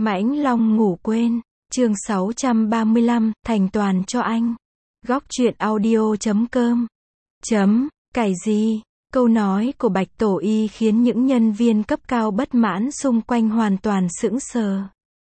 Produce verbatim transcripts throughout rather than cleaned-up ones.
Mãnh Long ngủ quên, chương sáu trăm ba mươi lăm, thành toàn cho anh. Góc truyện audio chấm com. Chấm, cày gì? Câu nói của Bạch Tổ Y khiến những nhân viên cấp cao bất mãn xung quanh hoàn toàn sững sờ.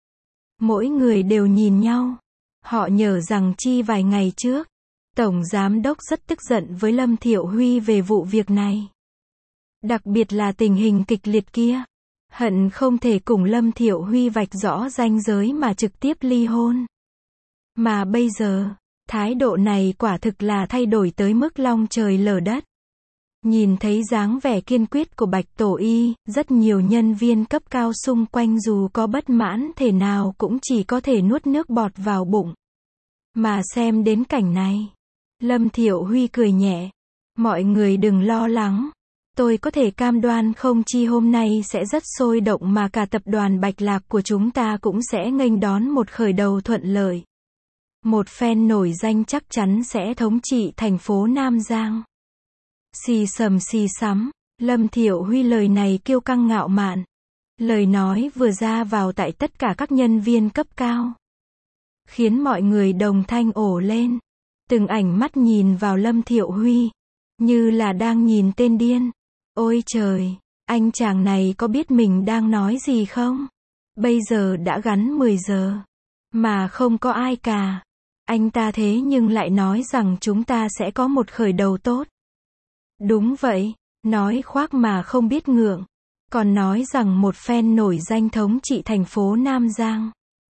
Mỗi người đều nhìn nhau. Họ nhớ rằng chi vài ngày trước, Tổng Giám đốc rất tức giận với Lâm Thiệu Huy về vụ việc này. Đặc biệt là tình hình kịch liệt kia. Hận không thể cùng Lâm Thiệu Huy vạch rõ ranh giới mà trực tiếp ly hôn. Mà bây giờ, thái độ này quả thực là thay đổi tới mức long trời lở đất. Nhìn thấy dáng vẻ kiên quyết của Bạch Tổ Y, rất nhiều nhân viên cấp cao xung quanh dù có bất mãn thế nào cũng chỉ có thể nuốt nước bọt vào bụng. Mà xem đến cảnh này, Lâm Thiệu Huy cười nhẹ. Mọi người đừng lo lắng. Tôi có thể cam đoan không chi hôm nay sẽ rất sôi động mà cả tập đoàn Bạch Lạc của chúng ta cũng sẽ nghênh đón một khởi đầu thuận lợi. Một phen nổi danh chắc chắn sẽ thống trị thành phố Nam Giang. Xì sầm xì sắm, Lâm Thiệu Huy lời này kiêu căng ngạo mạn. Lời nói vừa ra vào tại tất cả các nhân viên cấp cao, khiến mọi người đồng thanh ồ lên. Từng ánh mắt nhìn vào Lâm Thiệu Huy, như là đang nhìn tên điên. Ôi trời, anh chàng này có biết mình đang nói gì không? Bây giờ đã gắn mười giờ, mà không có ai cả. Anh ta thế nhưng lại nói rằng chúng ta sẽ có một khởi đầu tốt. Đúng vậy, nói khoác mà không biết ngượng. Còn nói rằng một phen nổi danh thống trị thành phố Nam Giang.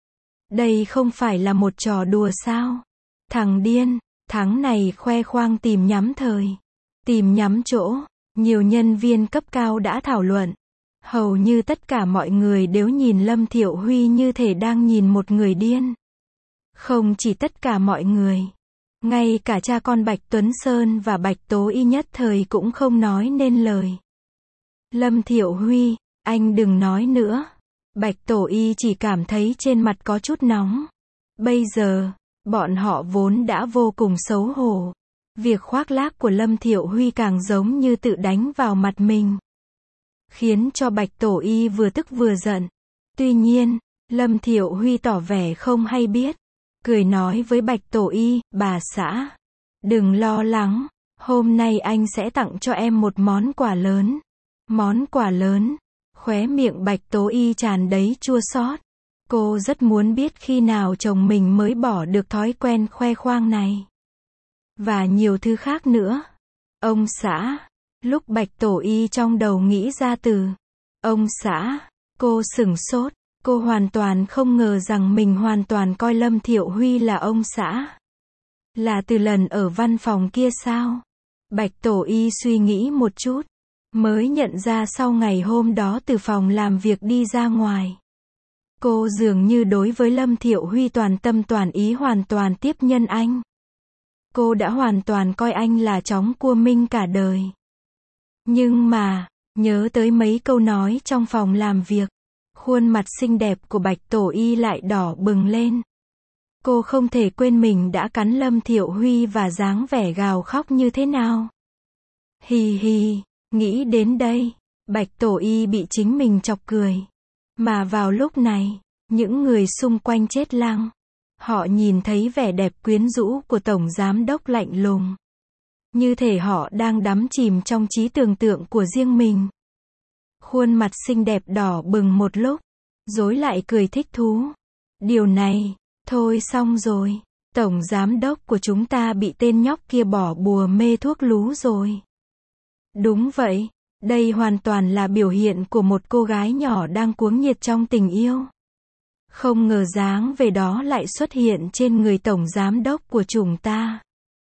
Đây không phải là một trò đùa sao? Thằng điên, thằng này khoe khoang tìm nhắm thời, tìm nhắm chỗ. Nhiều nhân viên cấp cao đã thảo luận. Hầu như tất cả mọi người đều nhìn Lâm Thiệu Huy như thể đang nhìn một người điên. Không chỉ tất cả mọi người, ngay cả cha con Bạch Tuấn Sơn và Bạch Tố Y nhất thời cũng không nói nên lời. Lâm Thiệu Huy, anh đừng nói nữa. Bạch Tổ Y chỉ cảm thấy trên mặt có chút nóng. Bây giờ, bọn họ vốn đã vô cùng xấu hổ. Việc khoác lác của Lâm Thiệu Huy càng giống như tự đánh vào mặt mình, khiến cho Bạch Tổ Y vừa tức vừa giận. Tuy nhiên, Lâm Thiệu Huy tỏ vẻ không hay biết, cười nói với Bạch Tổ Y, bà xã, đừng lo lắng, hôm nay anh sẽ tặng cho em một món quà lớn. Món quà lớn, khóe miệng Bạch Tố Y tràn đầy chua xót. Cô rất muốn biết khi nào chồng mình mới bỏ được thói quen khoe khoang này. Và nhiều thứ khác nữa. Ông xã. Lúc Bạch Tổ Y trong đầu nghĩ ra từ ông xã, cô sửng sốt. Cô hoàn toàn không ngờ rằng mình hoàn toàn coi Lâm Thiệu Huy là ông xã. Là từ lần ở văn phòng kia sao? Bạch Tổ Y suy nghĩ một chút, mới nhận ra sau ngày hôm đó từ phòng làm việc đi ra ngoài, cô dường như đối với Lâm Thiệu Huy toàn tâm toàn ý hoàn toàn tiếp nhân anh. Cô đã hoàn toàn coi anh là chóng cua minh cả đời. Nhưng mà, nhớ tới mấy câu nói trong phòng làm việc, khuôn mặt xinh đẹp của Bạch Tổ Y lại đỏ bừng lên. Cô không thể quên mình đã cắn Lâm Thiệu Huy và dáng vẻ gào khóc như thế nào. Hì hì, nghĩ đến đây, Bạch Tổ Y bị chính mình chọc cười. Mà vào lúc này, những người xung quanh chết lặng. Họ nhìn thấy vẻ đẹp quyến rũ của Tổng Giám đốc lạnh lùng. Như thể họ đang đắm chìm trong trí tưởng tượng của riêng mình. Khuôn mặt xinh đẹp đỏ bừng một lúc, rồi lại cười thích thú. Điều này, thôi xong rồi. Tổng Giám đốc của chúng ta bị tên nhóc kia bỏ bùa mê thuốc lú rồi. Đúng vậy, đây hoàn toàn là biểu hiện của một cô gái nhỏ đang cuống nhiệt trong tình yêu. Không ngờ dáng về đó lại xuất hiện trên người Tổng Giám đốc của chúng ta.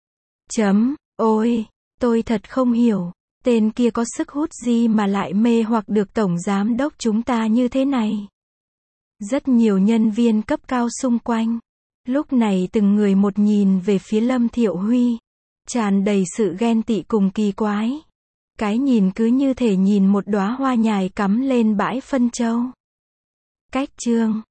Chấm, ôi, tôi thật không hiểu, tên kia có sức hút gì mà lại mê hoặc được Tổng Giám đốc chúng ta như thế này. Rất nhiều nhân viên cấp cao xung quanh, lúc này từng người một nhìn về phía Lâm Thiệu Huy, tràn đầy sự ghen tị cùng kỳ quái. Cái nhìn cứ như thể nhìn một đóa hoa nhài cắm lên bãi phân châu. Cách chương